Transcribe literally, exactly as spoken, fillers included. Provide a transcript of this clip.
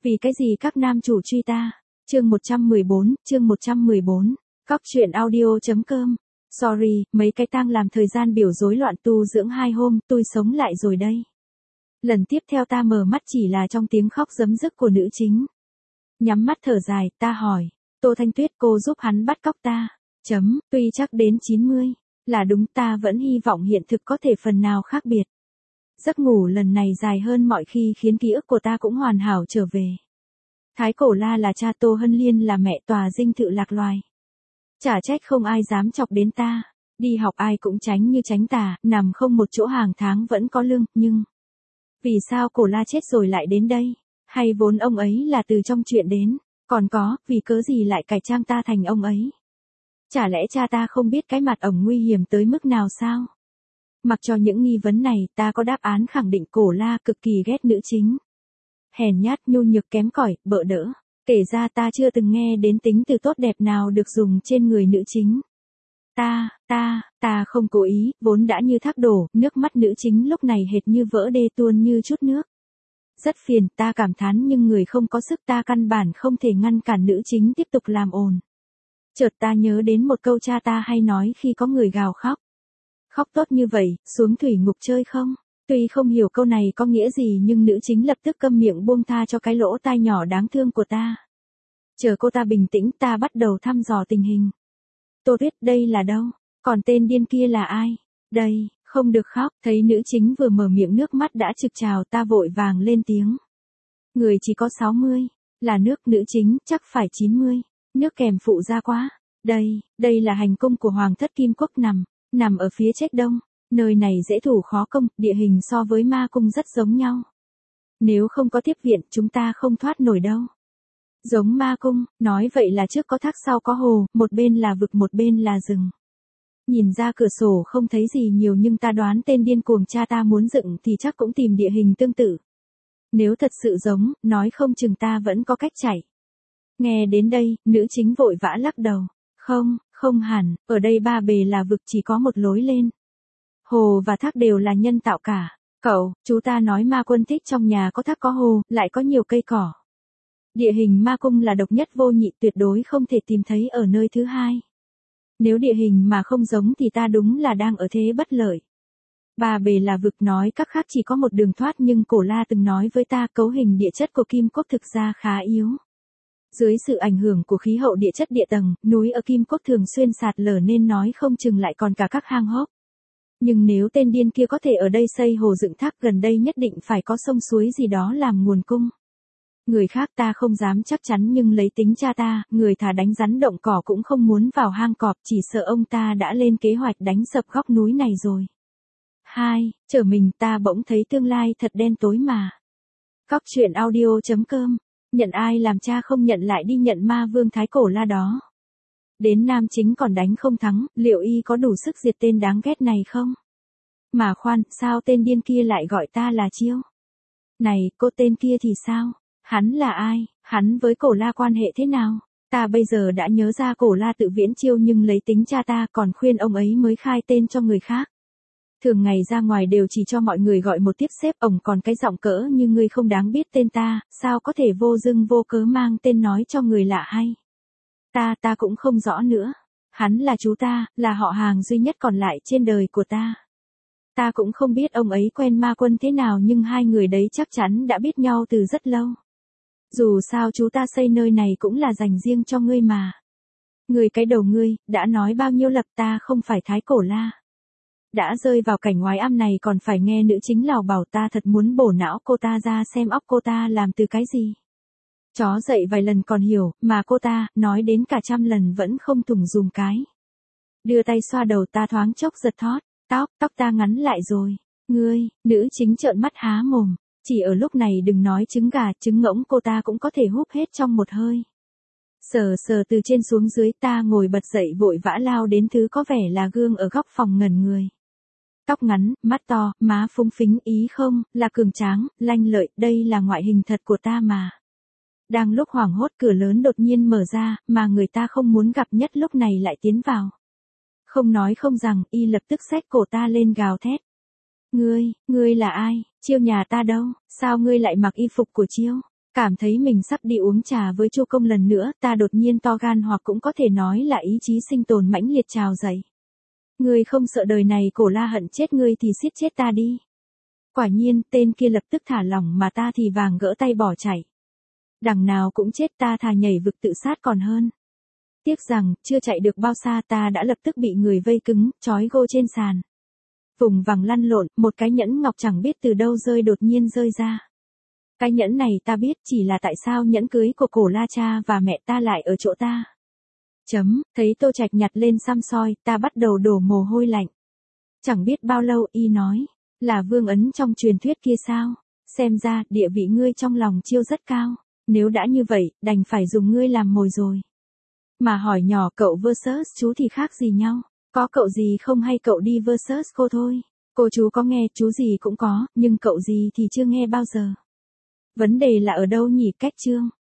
Vì cái gì các nam chủ truy ta? Chương một trăm mười bốn, chương một trăm mười bốn. Cóc truyện audio.com. Sorry, mấy cái tang làm thời gian biểu rối loạn tu dưỡng hai hôm, tôi sống lại rồi đây. Lần tiếp theo ta mở mắt chỉ là trong tiếng khóc giấm dứt của nữ chính. Nhắm mắt thở dài, ta hỏi, Tô Thanh Tuyết cô giúp hắn bắt cóc ta. Chấm, tuy chắc đến chín mươi. Là đúng, ta vẫn hy vọng hiện thực có thể phần nào khác biệt. Giấc ngủ lần này dài hơn mọi khi khiến ký ức của ta cũng hoàn hảo trở về. Thái Cổ La là cha, Tô Hân Liên là mẹ, tòa dinh thự lạc loài. Chả trách không ai dám chọc đến ta. Đi học ai cũng tránh như tránh tà, nằm không một chỗ hàng tháng vẫn có lương, nhưng... Vì sao Cổ La chết rồi lại đến đây? Hay vốn ông ấy là từ trong chuyện đến? Còn có, vì cớ gì lại cải trang ta thành ông ấy? Chả lẽ cha ta không biết cái mặt ổng nguy hiểm tới mức nào sao? Mặc cho những nghi vấn này, ta có đáp án khẳng định Cổ La cực kỳ ghét nữ chính. Hèn nhát, nhu nhược, kém cỏi, bợ đỡ. Kể ra ta chưa từng nghe đến tính từ tốt đẹp nào được dùng trên người nữ chính. Ta, ta, ta không cố ý, vốn đã như thác đổ, nước mắt nữ chính lúc này hệt như vỡ đê tuôn như chút nước. Rất phiền, ta cảm thán nhưng người không có sức, ta căn bản không thể ngăn cản nữ chính tiếp tục làm ồn. Chợt ta nhớ đến một câu cha ta hay nói khi có người gào khóc. Khóc tốt như vậy, xuống thủy ngục chơi không? Tuy không hiểu câu này có nghĩa gì nhưng nữ chính lập tức câm miệng buông tha cho cái lỗ tai nhỏ đáng thương của ta. Chờ cô ta bình tĩnh, ta bắt đầu thăm dò tình hình. Tô Tuyết, đây là đâu? Còn tên điên kia là ai? Đây, không được khóc. Thấy nữ chính vừa mở miệng nước mắt đã trực trào, ta vội vàng lên tiếng. Người chỉ có sáu mươi. Là nước, nữ chính, chắc phải chín mươi. Nước kèm phụ ra quá. Đây, đây là hành cung của Hoàng thất Kim Quốc nằm, nằm ở phía trách đông. Nơi này dễ thủ khó công, địa hình so với ma cung rất giống nhau. Nếu không có tiếp viện, chúng ta không thoát nổi đâu. Giống ma cung, nói vậy là trước có thác sau có hồ, một bên là vực một bên là rừng. Nhìn ra cửa sổ không thấy gì nhiều nhưng ta đoán tên điên cuồng cha ta muốn dựng thì chắc cũng tìm địa hình tương tự. Nếu thật sự giống, nói không chừng ta vẫn có cách chạy. Nghe đến đây, nữ chính vội vã lắc đầu. Không, không hẳn, ở đây ba bề là vực chỉ có một lối lên. Hồ và thác đều là nhân tạo cả. Cậu, chú ta nói ma quân thích trong nhà có thác có hồ, lại có nhiều cây cỏ. Địa hình ma cung là độc nhất vô nhị, tuyệt đối không thể tìm thấy ở nơi thứ hai. Nếu địa hình mà không giống thì ta đúng là đang ở thế bất lợi. Ba bề là vực, nói các khác chỉ có một đường thoát, nhưng Cổ La từng nói với ta cấu hình địa chất của Kim Quốc thực ra khá yếu. Dưới sự ảnh hưởng của khí hậu địa chất địa tầng, núi ở Kim Quốc thường xuyên sạt lở nên nói không chừng lại còn cả các hang hốc. Nhưng nếu tên điên kia có thể ở đây xây hồ dựng thác, gần đây nhất định phải có sông suối gì đó làm nguồn cung. Người khác ta không dám chắc chắn nhưng lấy tính cha ta, người thà đánh rắn động cỏ cũng không muốn vào hang cọp, chỉ sợ ông ta đã lên kế hoạch đánh sập góc núi này rồi. Hai, trở mình ta bỗng thấy tương lai thật đen tối mà. Cóc truyện audio.com. Nhận ai làm cha không nhận lại đi nhận ma vương Thái Cổ La đó. Đến nam chính còn đánh không thắng, liệu y có đủ sức diệt tên đáng ghét này không? Mà khoan, sao tên điên kia lại gọi ta là Chiêu? Này, cô tên kia thì sao? Hắn là ai? Hắn với Cổ La quan hệ thế nào? Ta bây giờ đã nhớ ra Cổ La tự Viễn Chiêu nhưng lấy tính cha ta còn khuyên ông ấy mới khai tên cho người khác. Thường ngày ra ngoài đều chỉ cho mọi người gọi một tiếp xếp, ổng còn cái giọng cỡ như ngươi không đáng biết tên ta, sao có thể vô dưng vô cớ mang tên nói cho người lạ hay? Ta, ta cũng không rõ nữa. Hắn là chú ta, là họ hàng duy nhất còn lại trên đời của ta. Ta cũng không biết ông ấy quen ma quân thế nào nhưng hai người đấy chắc chắn đã biết nhau từ rất lâu. Dù sao chú ta xây nơi này cũng là dành riêng cho ngươi mà. Ngươi cái đầu ngươi, đã nói bao nhiêu lập ta không phải Thái Cổ La. Đã rơi vào cảnh oái âm này còn phải nghe nữ chính lào bảo, ta thật muốn bổ não cô ta ra xem óc cô ta làm từ cái gì. Chó dậy vài lần còn hiểu, mà cô ta, nói đến cả trăm lần vẫn không thủng dùm cái. Đưa tay xoa đầu ta thoáng chốc giật thót, tóc, tóc ta ngắn lại rồi. Ngươi, nữ chính trợn mắt há mồm, chỉ ở lúc này đừng nói trứng gà, trứng ngỗng cô ta cũng có thể húp hết trong một hơi. Sờ sờ từ trên xuống dưới, ta ngồi bật dậy vội vã lao đến thứ có vẻ là gương ở góc phòng ngẩn người. Tóc ngắn, mắt to, má phúng phính, ý không, là cường tráng, lanh lợi, đây là ngoại hình thật của ta mà. Đang lúc hoảng hốt cửa lớn đột nhiên mở ra, mà người ta không muốn gặp nhất lúc này lại tiến vào. Không nói không rằng, y lập tức xách cổ ta lên gào thét. Ngươi, ngươi là ai? Chiêu nhà ta đâu? Sao ngươi lại mặc y phục của Chiêu? Cảm thấy mình sắp đi uống trà với Chu Công lần nữa, ta đột nhiên to gan, hoặc cũng có thể nói là ý chí sinh tồn mãnh liệt trào dậy. Ngươi không sợ đời này Cổ La hận chết ngươi thì giết chết ta đi. Quả nhiên, tên kia lập tức thả lỏng, mà ta thì vàng gỡ tay bỏ chạy. Đằng nào cũng chết, ta thà nhảy vực tự sát còn hơn. Tiếc rằng, chưa chạy được bao xa ta đã lập tức bị người vây cứng, trói gô trên sàn. Vùng vằng lăn lộn, một cái nhẫn ngọc chẳng biết từ đâu rơi đột nhiên rơi ra. Cái nhẫn này ta biết, chỉ là tại sao nhẫn cưới của Cổ La cha và mẹ ta lại ở chỗ ta. Chấm, thấy Tô Trạch nhặt lên xăm soi, ta bắt đầu đổ mồ hôi lạnh. Chẳng biết bao lâu y nói, là vương ấn trong truyền thuyết kia sao? Xem ra, địa vị ngươi trong lòng Chiêu rất cao. Nếu đã như vậy, đành phải dùng ngươi làm mồi rồi. Mà hỏi nhỏ, cậu versus chú thì khác gì nhau? Có cậu gì không hay cậu đi versus cô thôi. Cô chú có nghe, chú gì cũng có, nhưng cậu gì thì chưa nghe bao giờ. Vấn đề là ở đâu nhỉ? Cách chương.